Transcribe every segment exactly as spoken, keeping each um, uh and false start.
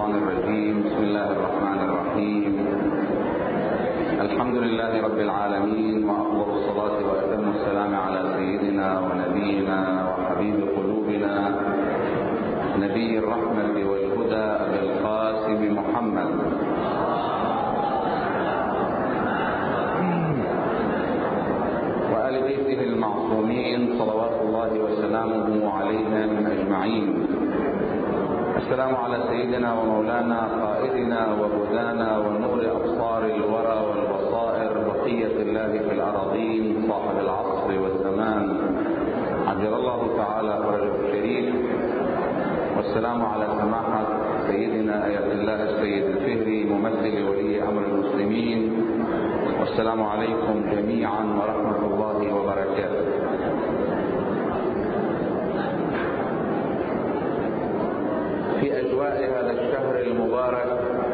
الشيطان الرجيم. بسم الله الرحمن الرحيم. الحمد لله رب العالمين، وأفضل الصلاة وأتم السلام على سيدنا ونبينا وحبيب قلوبنا نبي الرحمة والهدى أبي القاسم محمد وآل بيته المعصومين صلوات الله وسلامه عليهم أجمعين. السلام على سيدنا ومولانا قائدنا وهدانا ونور أبصار الورى والبصائر بقية الله في الأراضين صاحب العصر والزمان عجل الله تعالى فرجه الشريف. والسلام على سماحة سيدنا آية الله السيد الفهري ممثل ولي أمر المسلمين. والسلام عليكم جميعا ورحمة الله وبركاته. في أجواء هذا الشهر المبارك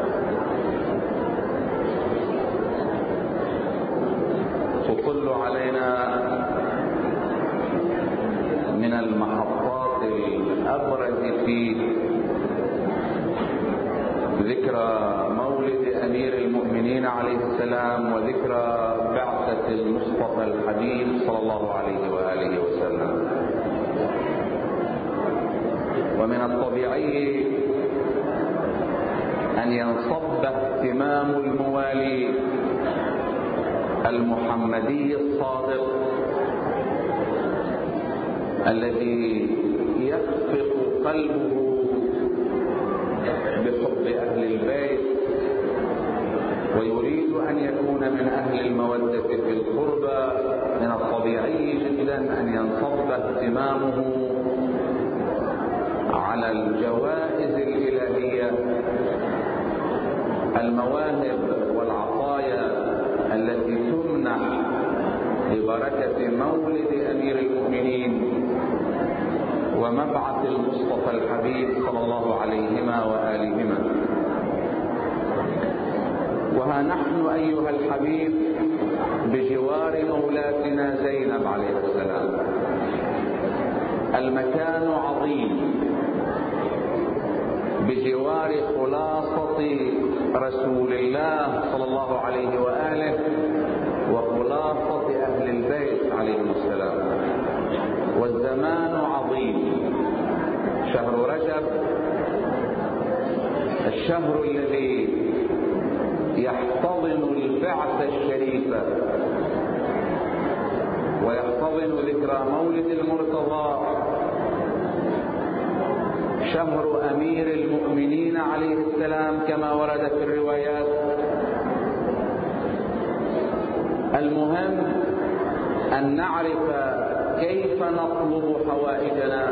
تطل علينا من المحطات الأبرز فيه ذكرى مولد أمير المؤمنين عليه السلام وذكرى بعثة المصطفى الحبيب صلى الله عليه وآله وسلم. ومن الطبيعي أن ينصب اهتمام الموالي المحمدي الصادق الذي يخفق قلبه بحب أهل البيت ويريد أن يكون من أهل المودة في القربى، من الطبيعي جدا أن ينصب اهتمامه على الجوائز الإلهية، المواهب والعطايا التي تمنح ببركة مولد أمير المؤمنين ومبعث المصطفى الحبيب صلى الله عليهما وآلهما. وها نحن أيها الحبيب بجوار مولاتنا زينب عليه السلام. المكان عظيم، بجوار خلاصة رسول الله صلى الله عليه وآله وخلاصة أهل البيت عليهم السلام. والزمان عظيم، شهر رجب، الشهر الذي يحتضن البعثة الشريفة ويحتضن ذكرى مولد المرتضى، شهر أمير المؤمنين عليه السلام كما ورد في الروايات. المهم أن نعرف كيف نطلب حوائجنا،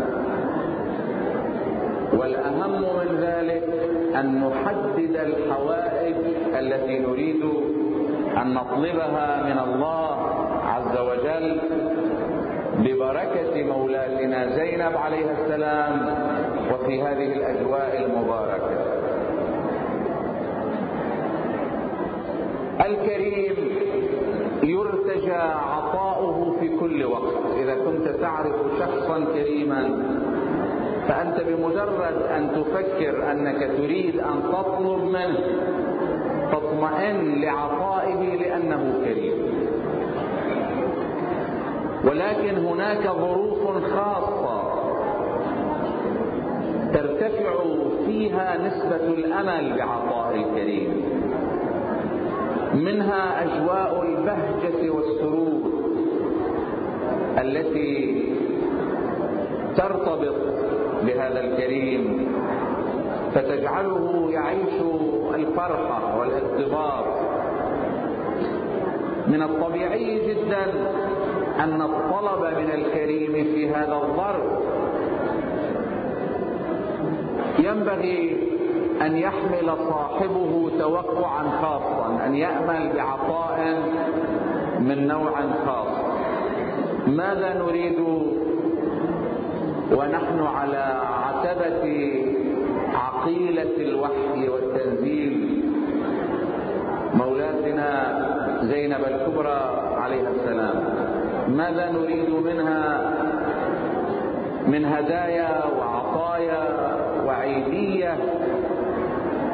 والأهم من ذلك أن نحدد الحوائج التي نريد أن نطلبها من الله عز وجل ببركة مولاتنا زينب عليه السلام وفي هذه الأجواء المباركة. الكريم يرتجى عطاؤه في كل وقت. إذا كنت تعرف شخصا كريما فأنت بمجرد أن تفكر أنك تريد أن تطلب منه تطمئن لعطائه لأنه كريم. ولكن هناك ظروف خاصة ترتفع فيها نسبة الأمل بعطاء الكريم، منها أجواء البهجة والسرور التي ترتبط بهذا الكريم فتجعله يعيش الفرحة والارتباط. من الطبيعي جدا أن الطلب من الكريم في هذا الظرف ينبغي أن يحمل صاحبه توقعا خاصا، أن يأمل بعطاء من نوع خاص. ماذا نريد ونحن على عتبة عقيلة الوحي والتنزيل مولاتنا زينب الكبرى عليها السلام؟ ماذا نريد منها من هدايا وعطايا وعيدية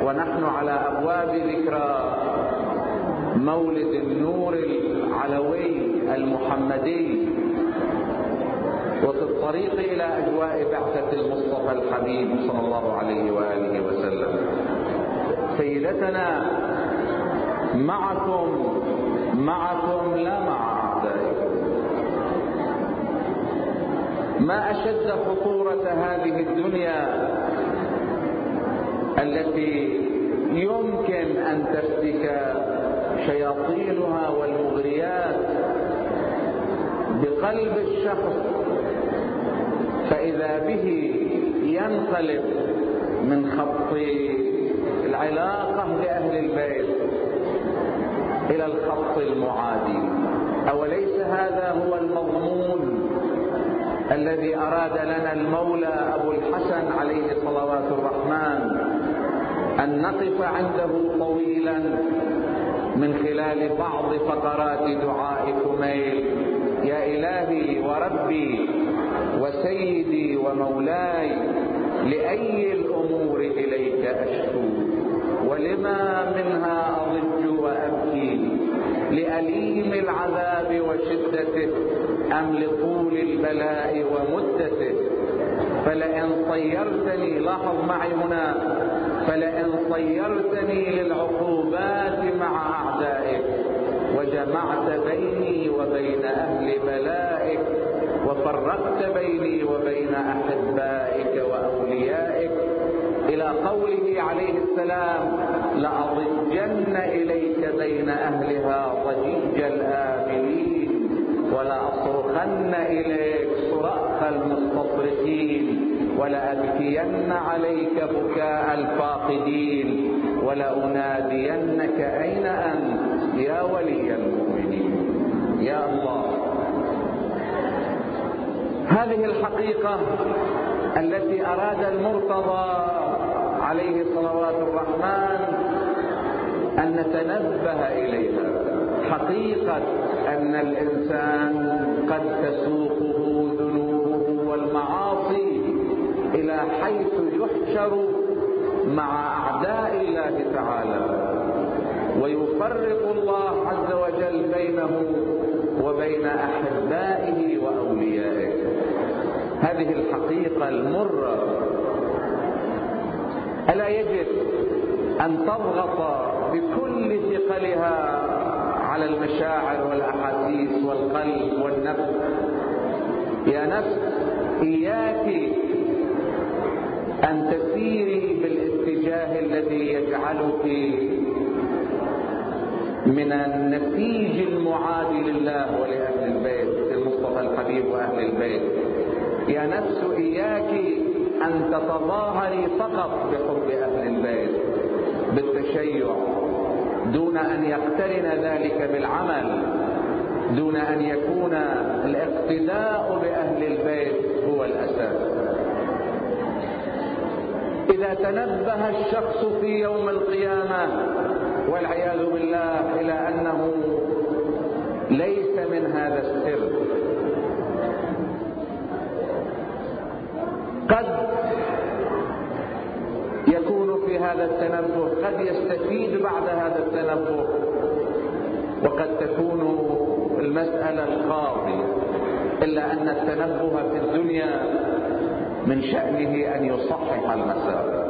ونحن على أبواب ذكرى مولد النور العلوي المحمدي، وفي الطريق إلى أجواء بعثة المصطفى الحبيب صلى الله عليه وآله وسلم. سيدتنا معكم معكم لا مع أعدائكم. ما أشد خطورة هذه الدنيا التي يمكن أن تفتك شياطينها والمغريات بقلب الشخص، فإذا به ينقلب من خط العلاقة لأهل البيت إلى الخط المعادي. أوليس هذا هو المضمون الذي أراد لنا المولى أبو الحسن عليه صلوات الرحمن أن نقف عنده طويلا من خلال بعض فقرات دعاء كميل؟ يا إلهي وربي وسيدي ومولاي، لأي الأمور إليك أشكو، ولما منها أضج وأبكي، لأليم العذاب وشدته أم لطول البلاء ومدته؟ فلئن صيرتني، لاحظ معي هنا، فلئن صيرتني للعقوبات مع أعدائك وجمعت بيني وبين أهل بلائك وفرقت بيني وبين أحبائك وأوليائك، إلى قوله عليه السلام: لأضجن إليك بين أهلها ضجيج الآملين ولأصرخن إليك صراخ المستصرخين ولأبكين عليك بكاء الفاقدين ولأنادينك أين أنت يا ولي المؤمنين. يا الله، هذه الحقيقة التي أراد المرتضى عليه صلوات الرحمن أن نتنبه إليها، حقيقة أن الإنسان قد تسوقه ذنوبه والمعاصي إلى حيث يحشر مع أعداء الله تعالى، ويفرق الله عز وجل بينه وبين أحبائه وأوليائه. هذه الحقيقة المرة ألا يجب أن تضغط بكل ثقلها على المشاعر والأحاسيس والقلب والنفس. يا نفس، إياك أن تسيري بالاتجاه الذي يجعلك من النسيج المعادي لله ولأهل البيت المصطفى الحبيب وأهل البيت. يا نفس، إياك أن تتظاهري فقط بحب أهل البيت بالتشيع دون أن يقترن ذلك بالعمل، دون أن يكون الاقتداء بأهل البيت هو الأساس. إذا تنبه الشخص في يوم القيامة والعياذ بالله إلى أنه ليس من هذا السر، قد يكون في هذا التنبه، قد يستفيد بعد هذا التنبه، وقد تكون المسألة القاضية، إلا أن التنبه في الدنيا من شأنه أن يصحح المسار.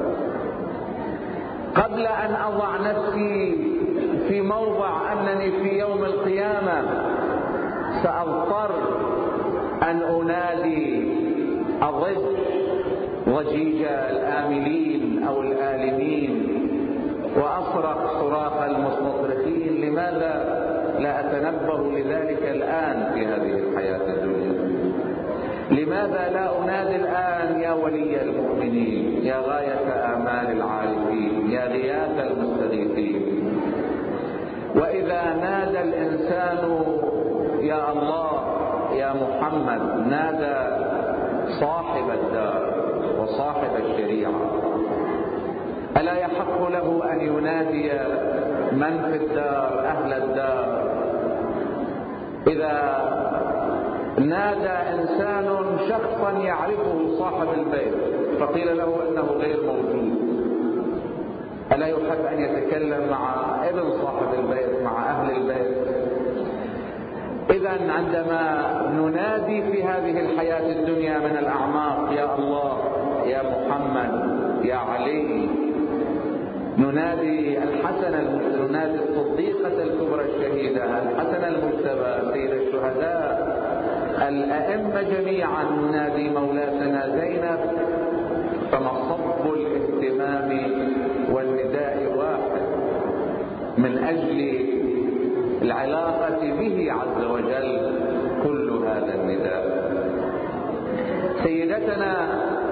قبل أن أضع نفسي في موضع أنني في يوم القيامة سأضطر أن أنادي أضج ضجيج الآملين أو الآلمين وأصرخ صراخ المستصرخين، لماذا لا أتنبه لذلك الآن في هذه الحياة الدنيا؟ لماذا لا أنادي الآن يا ولي المؤمنين، يا غاية آمال العارفين، يا غياث المستغيثين؟ وإذا نادى الإنسان يا الله يا محمد، نادى صاحب الدار وصاحب الشريعة. ألا يحق له أن ينادي من في الدار أهل الدار؟ إذا نادى إنسان شخصا يعرفه صاحب البيت فقيل له أنه غير موجود، ألا يحب أن يتكلم مع ابن صاحب البيت، مع أهل البيت؟ إذن عندما ننادي في هذه الحياة الدنيا من الأعماق يا الله، يا محمد، يا علي، ننادي الحسن، ننادي الصديقة الكبرى الشهيدة، الحسن المجتبى سيد الشهداء، الأئمة جميعا، ننادي مولاتنا زينب، فمصب الاهتمام والنداء واحد من أجل العلاقة به عز وجل كل هذا النداء. سيدتنا،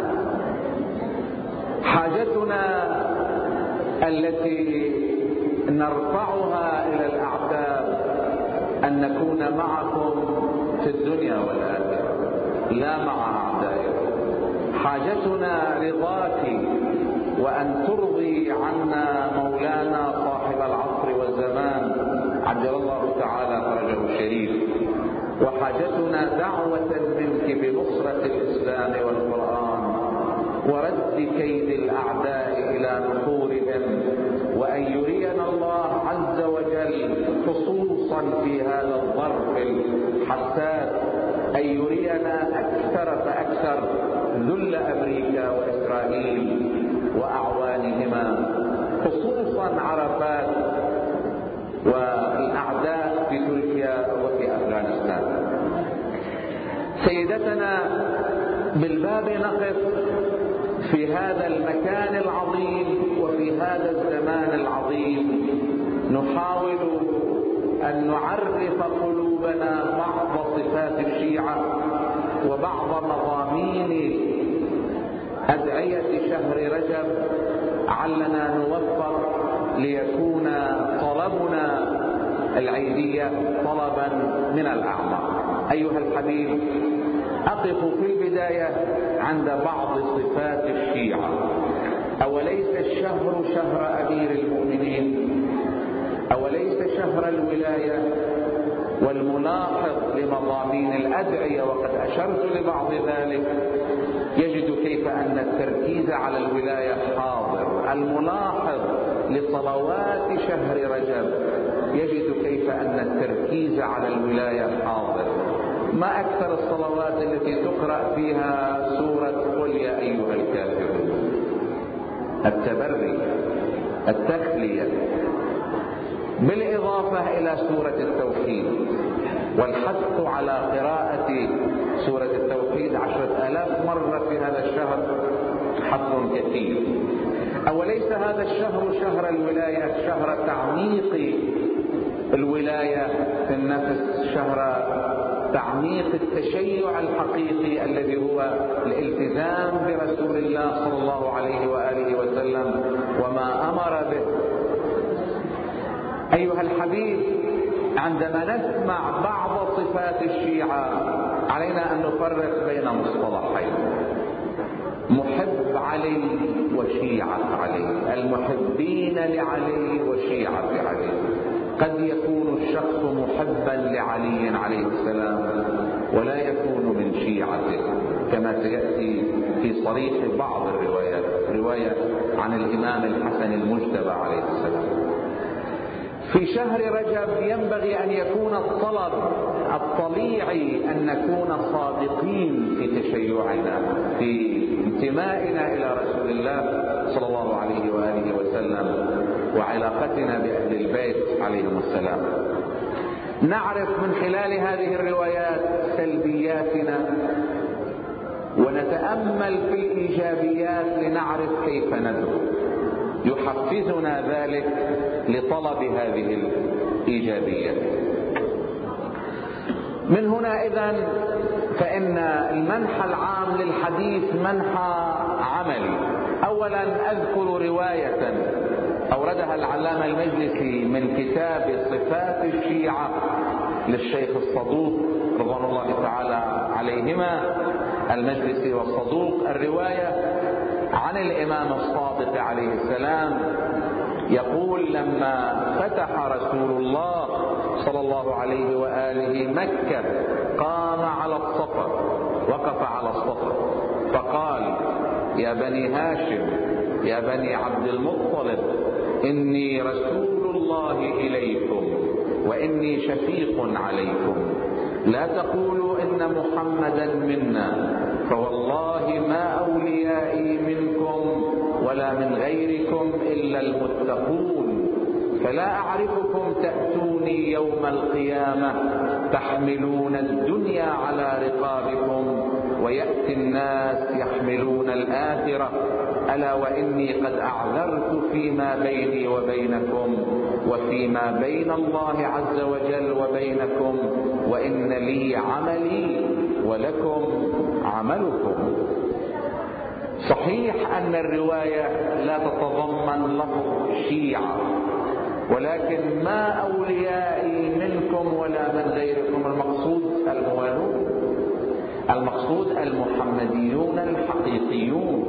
حاجتنا التي نرفعها إلى الأعتاب أن نكون معكم في الدنيا والآخرة، لا مع أعدائكم. حاجتنا رضاك وأن ترضي عنا مولانا صاحب العصر والزمان عجل الله تعالى فرجه الشريف. وحاجتنا دعوة منك بنصرة الإسلام والقرآن ورد كيد الأعداء إلى نحورهم، وأن يرينا الله عز وجل خصوصا في هذا الظرف الحساس، أن يرينا أكثر فأكثر ذل أمريكا وإسرائيل وأعوانهما، خصوصا عرفات والأعداء في تركيا وفي أفغانستان. سيدتنا، بالباب نقف في هذا المكان العظيم وفي هذا الزمان العظيم، نحاول أن نعرف قلوبنا بعض صفات الشيعة وبعض مضامين أدعية شهر رجب، علنا نوفق ليكون طلبنا العيدية طلبا من الأعماق. أيها الحبيب، أقف في البداية عند بعض صفات الشيعة. أوليس الشهر شهر أمير المؤمنين؟ أوليس شهر الولاية؟ والملاحظ لمضامين الأدعية وقد أشرت لبعض ذلك يجد كيف أن التركيز على الولاية حاضر. الملاحظ لصلوات شهر رجب يجد كيف أن التركيز على الولاية حاضر. ما أكثر الصلوات التي تقرأ فيها سورة قل يا أيها الكافرون، التبري، التخلية، بالإضافة إلى سورة التوحيد، والحث على قراءة سورة التوحيد عشرة آلاف مرة في هذا الشهر حث كثير. أوليس هذا الشهر شهر الولاية، شهر تعميق الولاية في النفس، شهر تعميق التشيع الحقيقي الذي هو الالتزام برسول الله صلى الله عليه وآله وسلم وما أمر به. أيها الحبيب، عندما نسمع بعض صفات الشيعة علينا أن نفرق بين مصطلحين: محب علي وشيعة علي، المحبين لعلي وشيعة علي. قد يكون الشخص محبا لعلي عليه السلام ولا يكون من شيعته، كما سيأتي في صريح بعض الروايات، رواية عن الإمام الحسن المجتبى عليه السلام. في شهر رجب ينبغي أن يكون الطلب الطليعي أن نكون صادقين في تشيعنا، في انتمائنا إلى رسول الله صلى الله عليه وآله وسلم وعلاقتنا بأهل البيت عليهم السلام. نعرف من خلال هذه الروايات سلبياتنا ونتأمل في الإيجابيات لنعرف كيف ندعو. يحفزنا ذلك لطلب هذه الإيجابيات. من هنا إذن فإن المنحى العام للحديث منحى عملي. أولا أذكر رواية أوردها العلامة المجلسي من كتاب صفات الشيعة للشيخ الصدوق رضوان الله تعالى عليهما، المجلسي والصدوق، الرواية عن الإمام الصادق عليه السلام يقول: لما فتح رسول الله صلى الله عليه وآله مكة قام على الصفا، وقف على الصفا فقال: يا بني هاشم، يا بني عبد المطلب، إني رسول الله إليكم وإني شفيق عليكم، لا تقولوا إن محمدا منا، فوالله ما أوليائي منكم ولا من غيركم إلا المتقون، فلا أعرفكم تأتوني يوم القيامة تحملون الدنيا على رقابكم ويأتي الناس يحملون الآخرة، ألا وإني قد أعذرت فيما بيني وبينكم وفيما بين الله عز وجل وبينكم، وإن لي عملي ولكم عملكم. صحيح أن الرواية لا تتضمن لفظ شيعة، ولكن ما أوليائي منكم ولا من غيركم، المقصود الموالون، المقصود المحمديون الحقيقيون.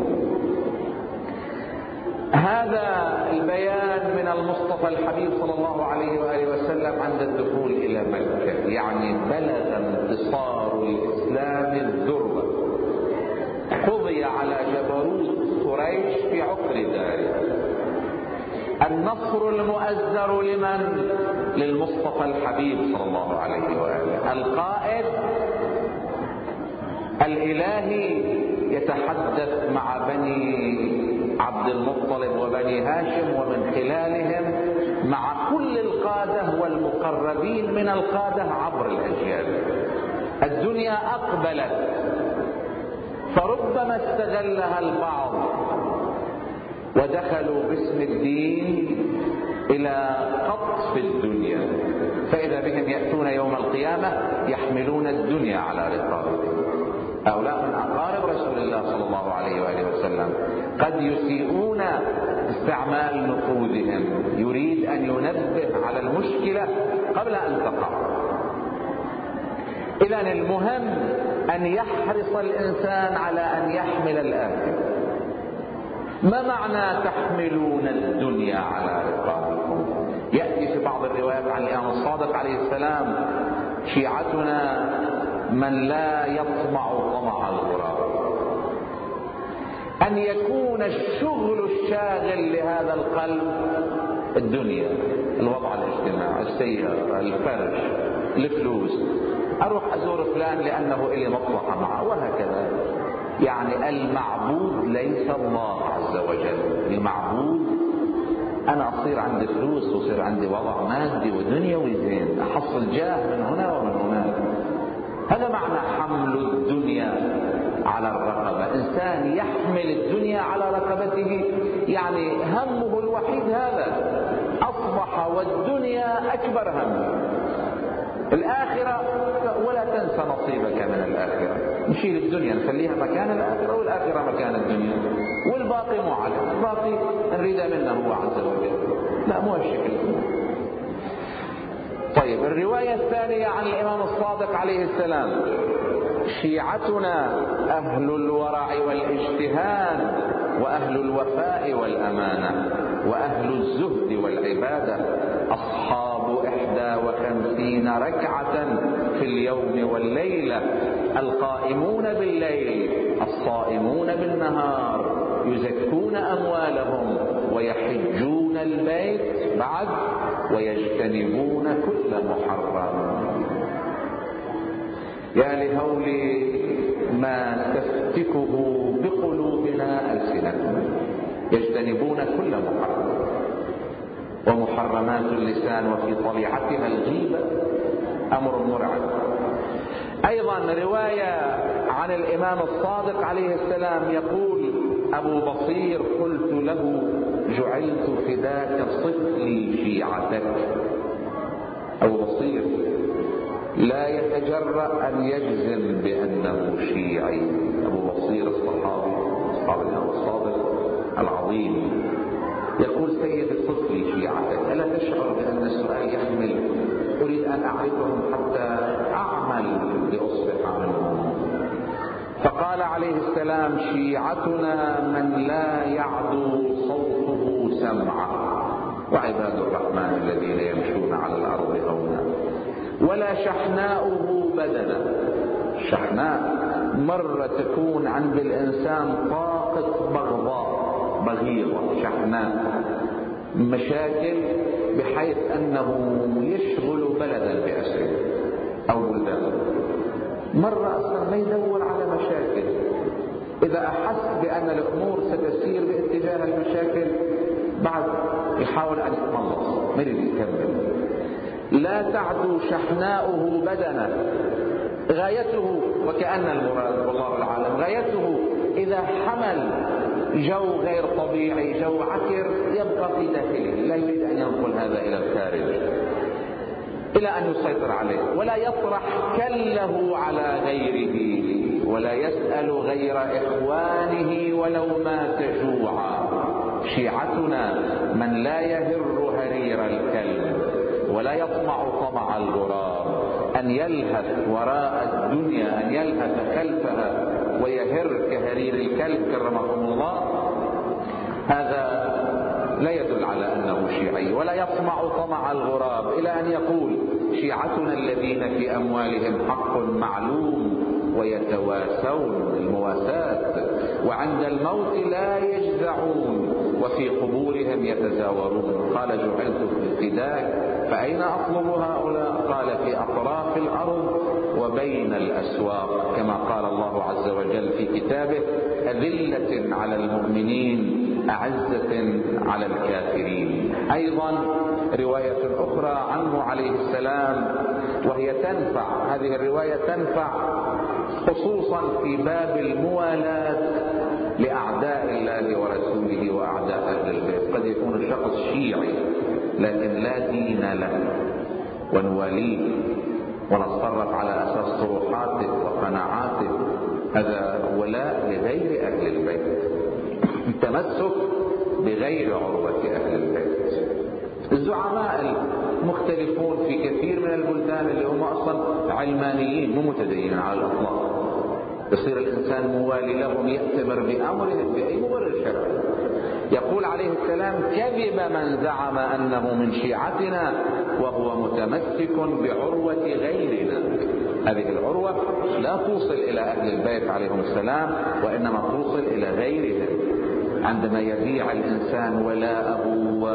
هذا البيان من المصطفى الحبيب صلى الله عليه وآله وسلم عند الدخول إلى مكة، يعني بلغ انتصار الإسلام الذروة، قضي على جبروت قريش في عقر ذلك. النصر المؤزر لمن؟ للمصطفى الحبيب صلى الله عليه وآله، القائد الإلهي يتحدث مع بني عبد المطلب وبني هاشم، ومن خلالهم مع كل القادة والمقربين من القادة عبر الأجيال. الدنيا أقبلت، فربما استغلها البعض ودخلوا باسم الدين إلى قطف الدنيا، فإذا بهم يأتون يوم القيامة يحملون الدنيا على رقابهم. هؤلاء من أقارب رسول الله صلى الله عليه وآله وسلم، قد يسيئون استعمال نفوذهم، يريد أن ينبه على المشكلة قبل أن تقع. إذن المهم أن يحرص الإنسان على أن يحمل الآخرة. ما معنى تحملون الدنيا على رقابكم؟ يأتي في بعض الروايات عن الإمام الصادق عليه السلام: شيعتنا من لا يطمع طمع الغراب. أن يكون الشغل الشاغل لهذا القلب الدنيا، الوضع الاجتماعي، السيارة، الفرش، الفلوس، أروح أزور فلان لأنه إلي مصلحة معه، وهكذا. يعني المعبود ليس الله عز وجل، المعبود أنا أصير عندي فلوس وصير عندي وضع مادي ودنيوي زين، أحصل جاه من هنا ومن هناك. هذا معنى حمل الدنيا على الرقبة. إنسان يحمل الدنيا على رقبته، يعني همه الوحيد هذا، أصبح والدنيا أكبر هم. الآخرة ولا تنسى نصيبك من الآخرة، نشيل الدنيا نخليها مكان الآخرة والآخرة مكان الدنيا، والباقي مو عليه، الباقي نريد منه هو عز وجل. لا، مو الشكل. طيب، الرواية الثانية عن الإمام الصادق عليه السلام: شيعتنا أهل الورع والاجتهاد وأهل الوفاء والأمانة وأهل الزهد والعبادة، أصحاب إحدى وخمسين ركعة في اليوم والليلة، القائمون بالليل الصائمون بالنهار، يزكون أموالهم ويحجون البيت بعد ويجتنبون كل محرم. يا لهول ما تفتكه بقلوبنا ألسنتنا، يجتنبون كل محرم، ومحرمات اللسان وفي طليعتها الغيبة أمر مرعب. أيضا رواية عن الإمام الصادق عليه السلام يقول أبو بصير: قلت له: جعلت فداك صفلي شيعتك. أبو بصير لا يتجرأ أن يجزم بأنه شيعي. أبو بصير الصحابي أصحاب الإمام الصادق العظيم يقول: سيد صفلي شيعتك. ألا تشعر بأن السؤال يحمل أريد أن أعرفهم حتى أعمل لأصبح منهم؟ فقال عليه السلام: شيعتنا من لا يعدو صوته سمعه، وعباد الرحمن الذين يمشون على الأرض هونا، ولا شحناؤه بدنا. شحناء مرة تكون عند الإنسان طاقة بغضاء، بغيضة، شحناء، مشاكل بحيث أنه يشغل بلدا بأسره أو بلدان. مرة أصلا ما يدور على مشاكل، إذا أحس بأن الأمور ستسير باتجاه المشاكل بعد يحاول أن يتملص، ما يريد يكمل. لا تعدو شحناؤه بدنا، غايته وكأن المراد والله العالم غايته إذا حمل جو غير طبيعي، جو عكر، يبقى في داخله، لا يريد أن ينقل هذا إلى الخارج إلى أن يسيطر عليه، ولا يطرح كله على غيره، ولا يسأل غير إخوانه ولو مات جوعا. شيعتنا من لا يهر هرير الكلب ولا يطمع طمع الغراب، أن يلهث وراء الدنيا، أن يلهث خلفها ويهر كهرير الكلب كرمكم الله، هذا لا يدل على أنه شيعي. ولا يطمع طمع الغراب، إلى أن يقول شيعتنا الذين في أموالهم حق معلوم ويتواسون، المواساة، وعند الموت لا يجزعون وفي قبورهم يتزاورون. قال جعلت في الفداك فأين أطلب هؤلاء؟ قال في أطراف الأرض وبين الأسواق، كما قال الله عز وجل في كتابه أذلة على المؤمنين أعزة على الكافرين. أيضا رواية أخرى عنه عليه السلام وهي تنفع، هذه الرواية تنفع خصوصا في باب الموالاة لأعداء الله ورسوله وأعداء أهل البيت. قد يكون الشخص شيعي لكن لا دين له، ونواليه ونتصرف على أساس طروحاته وقناعاته، هذا ولاء لغير أهل البيت، تمسك بغير عروة أهل البيت. الزعماء المختلفون في كثير من البلدان اللي هم أصلا علمانيين مو متدينين على الأطلاق، يصير الإنسان موالي لهم، يأتمر بأمرهم بأي مبرر شرعي. يقول عليه السلام كذب من زعم أنه من شيعتنا وهو متمسك بعروة غيرنا. هذه العروة لا توصل إلى أهل البيت عليهم السلام، وإنما توصل إلى غيرهم. عندما يبيع الإنسان ولاءه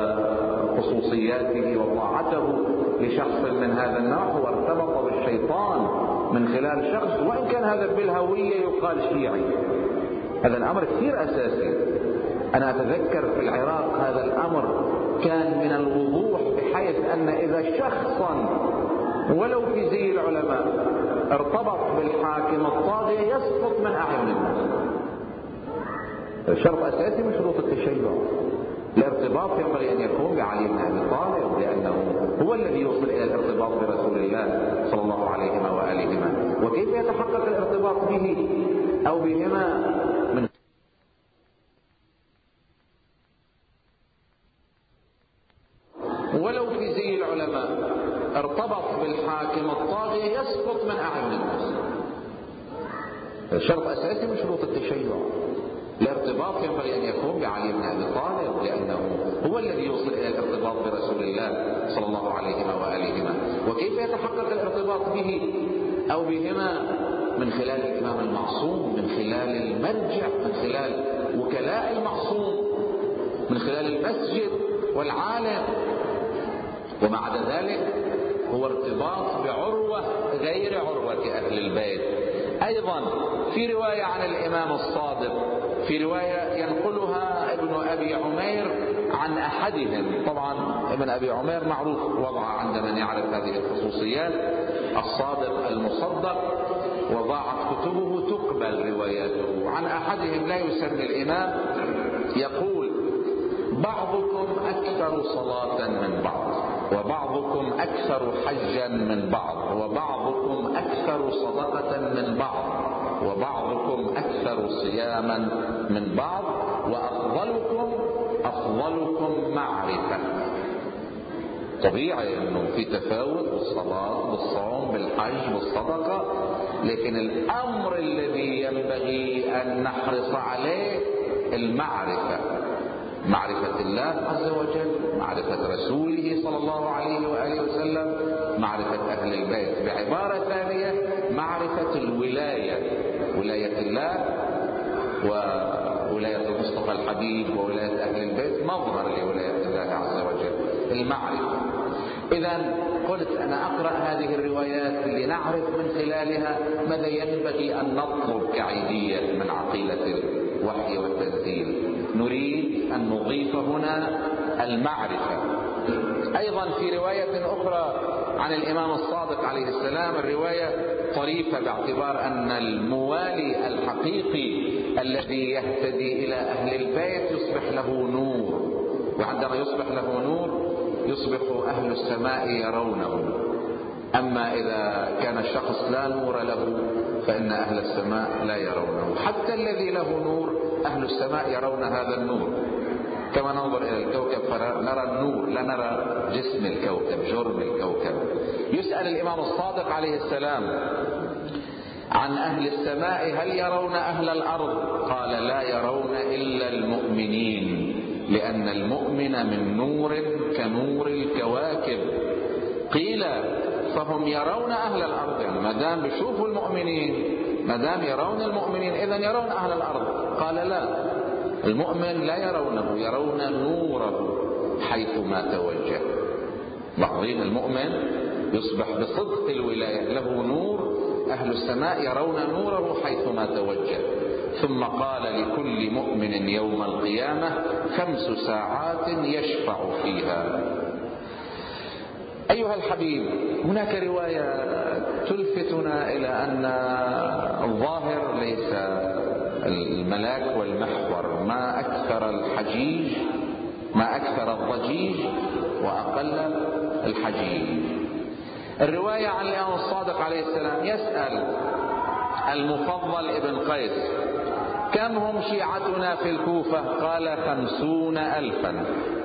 وخصوصياته وطاعته لشخص من هذا النوع، هو ارتبط بالشيطان من خلال شخص، وإن كان هذا بالهوية يقال شيعي. هذا الأمر كثير أساسي. أنا أتذكر في العراق هذا الأمر كان من الوضوح، بحيث أن إذا شخصا ولو في زي العلماء ارتبط بالحاكم الطاغية يسقط من أعين الناس. شرط أساسي من شروط التشيع. الارتباط ينبغي أن يكون بعلي بن أبي طالب، لأنه هو الذي يوصل إلى الارتباط برسول الله صلى الله عليه وآلهما. وكيف يتحقق الارتباط به أو بهما؟ من ولو في زي العلماء ارتبط بالحاكم الطاغية يسقط من أعين الناس. شرط أساسي من شروط التشيع. الارتباط ينبغي أن يكون بعلي بن أبي طالب، لأنه هو الذي يوصل إلى الارتباط برسول الله صلى الله عليه وآلهما. وكيف يتحقق الارتباط به أو بهما؟ من خلال الإمام المعصوم، من خلال المرجع، من خلال وكلاء المعصوم، من خلال المسجد والعالم. وما عدا ذلك هو ارتباط بعروة غير عروة أهل البيت. أيضا في رواية عن الإمام الصادق، في رواية ينقلها ابن أبي عمير عن أحدهم، طبعا ابن أبي عمير معروف وضعه عند من يعرف هذه الخصوصيات، الصادق المصدق، وضاعت كتبه تقبل رواياته. عن أحدهم لا يسمي الإمام، يقول بعضكم أكثر صلاة من بعض، وبعضكم أكثر حجا من بعض، وبعضكم أكثر صدقة من بعض، وبعضكم أكثر صياما من بعض، وأفضلكم أفضلكم معرفة. طبيعي أنه في تفاوت بالصلاة بالصوم بالحج بالصدقة، لكن الأمر الذي ينبغي أن نحرص عليه المعرفة، معرفة الله عز وجل، معرفة رسوله صلى الله عليه وآله وسلم، معرفة أهل البيت. بعبارة ثانية معرفة الولاية، ولاية الله وولاية المصطفى الحبيب وولاية أهل البيت مظهر لولاية الله عز وجل، المعرفة. إذن قلت أنا أقرأ هذه الروايات لنعرف من خلالها ماذا ينبغي أن نطلب كعيدية من عقيدة الوحي والتنزيل. نريد أن نضيف هنا المعرفة. أيضا في رواية أخرى عن الإمام الصادق عليه السلام، الرواية طريفة باعتبار أن الموالي الحقيقي الذي يهتدي إلى أهل البيت يصبح له نور، وعندما يصبح له نور يصبح أهل السماء يرونه. أما إذا كان الشخص لا نور له فإن أهل السماء لا يرونه. حتى الذي له نور أهل السماء يرون هذا النور، كما ننظر إلى الكوكب فنرى النور، لا نرى جسم الكوكب، جرم الكوكب. يسأل الإمام الصادق عليه السلام عن أهل السماء هل يرون أهل الأرض؟ قال لا يرون إلا المؤمنين، لأن المؤمن من نور كنور الكواكب. قيل فهم يرون أهل الأرض، يعني ما دام بيشوفوا المؤمنين، ما دام يرون المؤمنين إذن يرون أهل الأرض. قال لا، المؤمن لا يرونه، يرون نوره حيثما توجه. لاحظين المؤمن يصبح بصدق الولاية له نور، أهل السماء يرون نوره حيثما توجه. ثم قال لكل مؤمن يوم القيامة خمس ساعات يشفع فيها. أيها الحبيب، هناك رواية تلفتنا إلى أن الظاهر ليس الملاك والمحور، ما أكثر الحجيج، ما أكثر الضجيج وأقل الحجيج. الرواية عن الإمام الصادق عليه السلام يسأل المفضل ابن قيس كم هم شيعتنا في الكوفة؟ قال خمسون ألفا.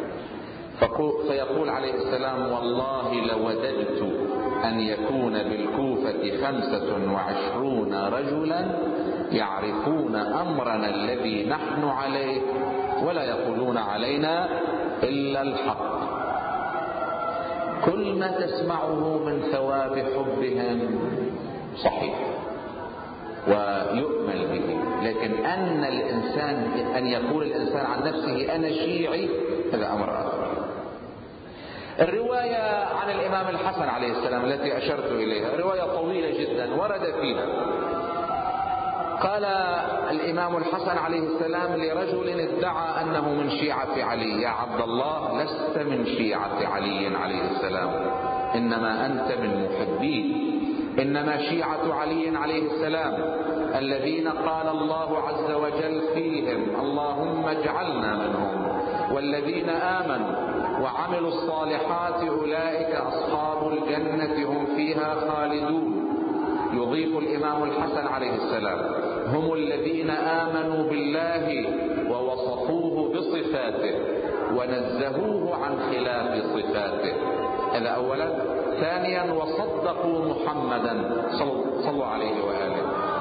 فيقول عليه السلام والله لوددت أن يكون بالكوفة خمسة وعشرون رجلا يعرفون أمرنا الذي نحن عليه ولا يقولون علينا إلا الحق. كل ما تسمعه من ثواب حبهم صحيح ويؤمل به، لكن أن الإنسان أن يقول الإنسان عن نفسه أنا شيعي هذا أمر آخر. الرواية عن الإمام الحسن عليه السلام التي أشرت إليها رواية طويلة جدا ورد فيها. قال الإمام الحسن عليه السلام لرجل ادعى أنه من شيعة علي يا عبد الله لست من شيعة علي عليه السلام، إنما أنت من محبيه. إنما شيعة علي عليه السلام الذين قال الله عز وجل فيهم اللهم اجعلنا منهم، والذين آمنوا وعملوا الصالحات أولئك أصحاب الجنة هم فيها خالدون. يضيف الإمام الحسن عليه السلام هم الذين آمنوا بالله ووصفوه بصفاته ونزهوه عن خلاف صفاته. هذا أولا. ثانيا وصدقوا محمدا صلى الله عليه وآله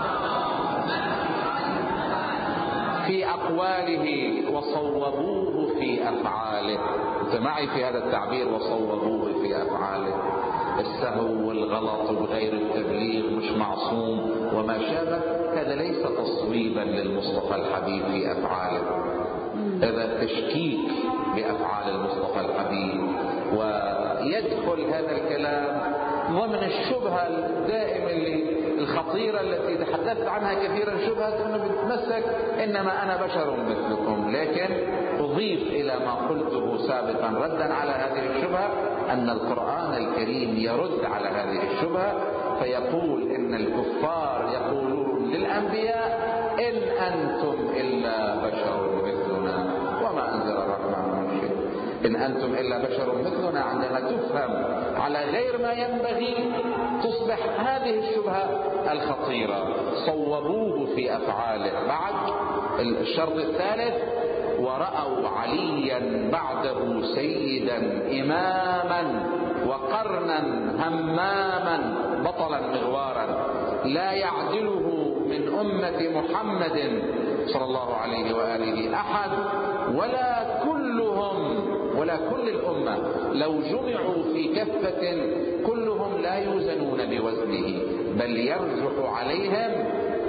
في أقواله وصوبوه في أفعاله. أنت معي في هذا التعبير وصوبوه في أفعاله. السهو والغلط وغير التبليغ مش معصوم وما شابه، هذا ليس تصويبا للمصطفى الحبيب في أفعاله، هذا تشكيك بأفعال المصطفى الحبيب. ويدخل هذا الكلام ضمن الشبهة الدائمة اللي الخطيرة التي تحدثت عنها كثيرا، شبهة أنه بتمسك إنما أنا بشر مثلكم. لكن أضيف إلى ما قلته سابقا ردا على هذه الشبهة أن القرآن الكريم يرد على هذه الشبهة فيقول إن الكفار يقولون للأنبياء إن أنتم إلا بشر مثلنا وما أنزل الرحمن من شيء. إن أنتم إلا بشر مثلنا عندما تفهم على غير ما ينبغي تصبح هذه الشبهة الخطيرة. صوبوه في أفعاله. بعد الشرط الثالث ورأوا عليا بعده سيدا إماما وقرنا هماما بطلا مغوارا لا يعدله من أمة محمد صلى الله عليه وآله أحد ولا كلهم ولا كل الأمة لو جمعوا في كفة كلهم لا يوزنون بوزنه بل يرجح عليهم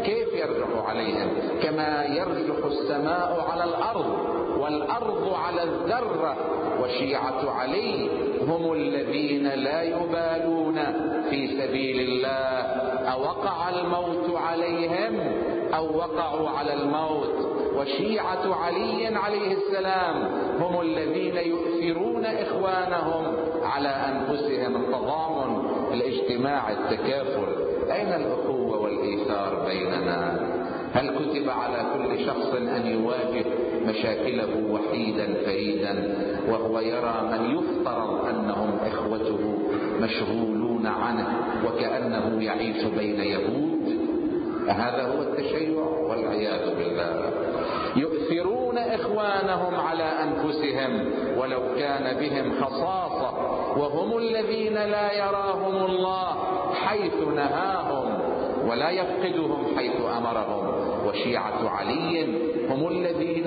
كيف يرجح عليهم؟ كما يرجح السماء على الأرض والأرض على الذرة. وشيعة علي هم الذين لا يبالون في سبيل الله أوقع الموت عليهم أو وقعوا على الموت. وشيعة علي عليه السلام هم الذين يؤثرون إخوانهم على أنفسهم. التضامن، الاجتماع، التكافل. أين الأخوة والإيثار بيننا؟ هل كتب على كل شخص أن يواجه مشاكله وحيدا فريدا وهو يرى من يفترض أنهم إخوته مشغولون عنه وكأنه يعيش بين يهود؟ هذا هو التشيع والعياذ بالله. يؤثرون إخوانهم على أنفسهم ولو كان بهم خصاصة، وهم الذين لا يراهم الله حيث نهاهم ولا يفقدهم حيث أمرهم. وشيعة علي هم الذين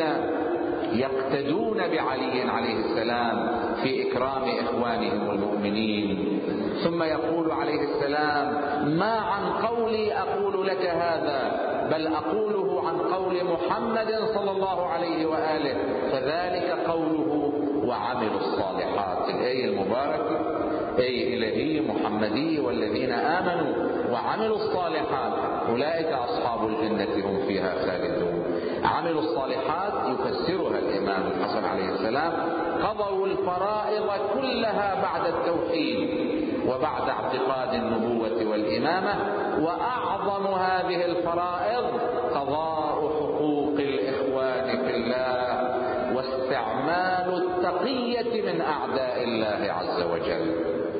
يقتدون بعلي عليه السلام في إكرام إخوانهم المؤمنين. ثم يقول عليه السلام: ما عن قولي أقول لك هذا، بل أقوله عن قول محمد صلى الله عليه وآله، فذلك قوله وعملوا الصالحات. الآية المباركة أي إلهية محمدية: والذين آمنوا وعملوا الصالحات أولئك أصحاب الجنة هم فيها خالدون. عملوا الصالحات يفسرها الإمام الحسن عليه السلام: قضوا الفرائض كلها بعد التوحيد وبعد اعتقاد النبوة والإمامة، وأعظم هذه الفرائض قضاء حقوق الإخوان في الله واستعمال التقية من أعداء الله عز وجل.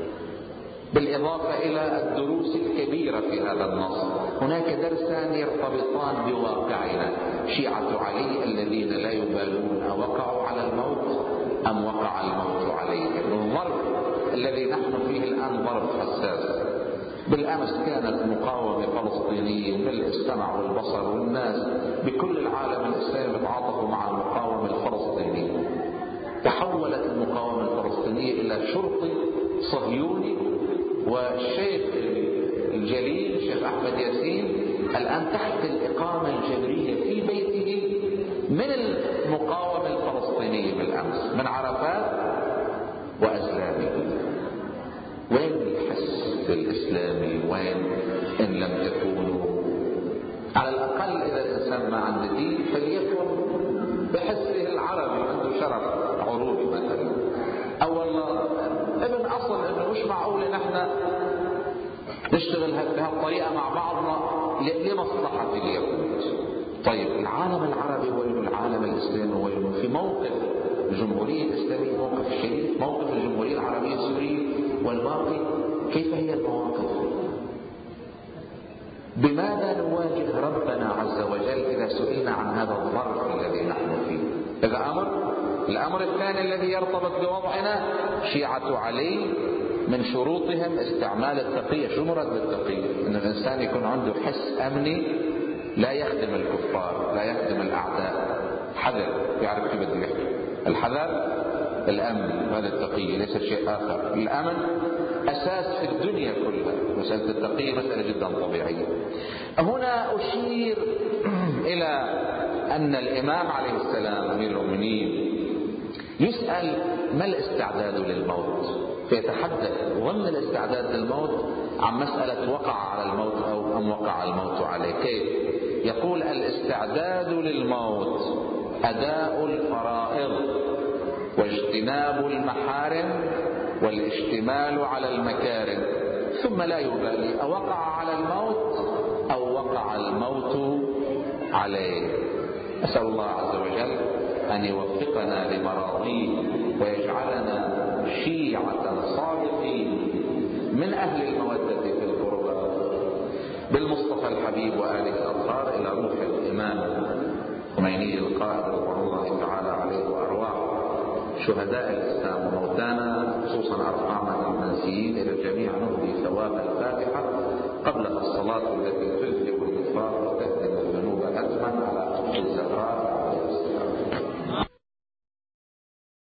بالإضافة إلى الدروس الكبيرة في هذا النص، هناك درسان يرتبطان بواقعنا. شيعة علي الذين لا يبالون أوقعوا على الموت أم وقع الموت عليهم. الظرف الذي نحن فيه الآن ظرف حساس. بالأمس كانت مقاومة فلسطينية بالسمع والبصر، والناس بكل العالم الإسلامي يتعاطفوا مع المقاومة الفلسطينية. تحولت المقاومة الفلسطينية إلى شرطي صهيوني، والشيخ الجليل الشيخ أحمد ياسين الآن تحت الإقامة الجبرية في بيته من المقاومة الفلسطينية بالأمس، من عرفات وأزلامه. وين الحس الإسلامي؟ وين إن لم تكونوا على الأقل إذا الإنسان ما عنده دين فليكن بحسه العربي عنده شرف عروبي مثلا، أو والله ابن أصل إنه مش معقول نحن نشتغل بهالطريقة مع بعضنا لمصلحة اليهود. طيب العالم العربي وين؟ العالم الإسلامي وين؟ في موقف الجمهورية الإسلامية موقف شريف، موقف الجمهورية العربية السورية والباقي كيف هي المواقف؟ بماذا نواجه ربنا عز وجل إذا سئلنا عن هذا الظرف الذي نحن فيه؟ إذا أمر الأمر الثاني الذي يرتبط بوضعنا: شيعة علي من شروطهم استعمال التقية. شو مراد بالتقية؟ إن الإنسان يكون عنده حس أمني، لا يخدم الكفار، لا يخدم الأعداء، حذر، يعرف كيف بده يحكي. الحذر الأمن، هذا التقية، ليس شيء آخر. الأمن أساس في الدنيا كلها، مسألة التقية مسألة جدا طبيعية. هنا أشير إلى أن الإمام عليه السلام أمير المؤمنين يسأل: ما الاستعداد للموت؟ فيتحدث ضمن الاستعداد للموت عن مسألة وقع على الموت أو أم وقع الموت عليه. كيف؟ يقول: الاستعداد للموت أداء الفرائض واجتناب المحارم والاشتمال على المكارم، ثم لا يبالي أوقع على الموت أو وقع الموت عليه. أسأل الله عز وجل أن يوفقنا لمراضيه ويجعلنا شيعة صادقين من أهل المودة في القربى بالمصطفى الحبيب وآله الأطهار، إلى روح الإمام خميني القائد رضوان الله تعالى عليه وأرواح شهداء الإسلام وموتانا، خصوصا أرحامنا المنسيين. إلى الجميع نهدي ثواب الفاتحة قبلها الصلاة التي تذهب النفاق وتهدم الذنوب هدما على أرض الزهراء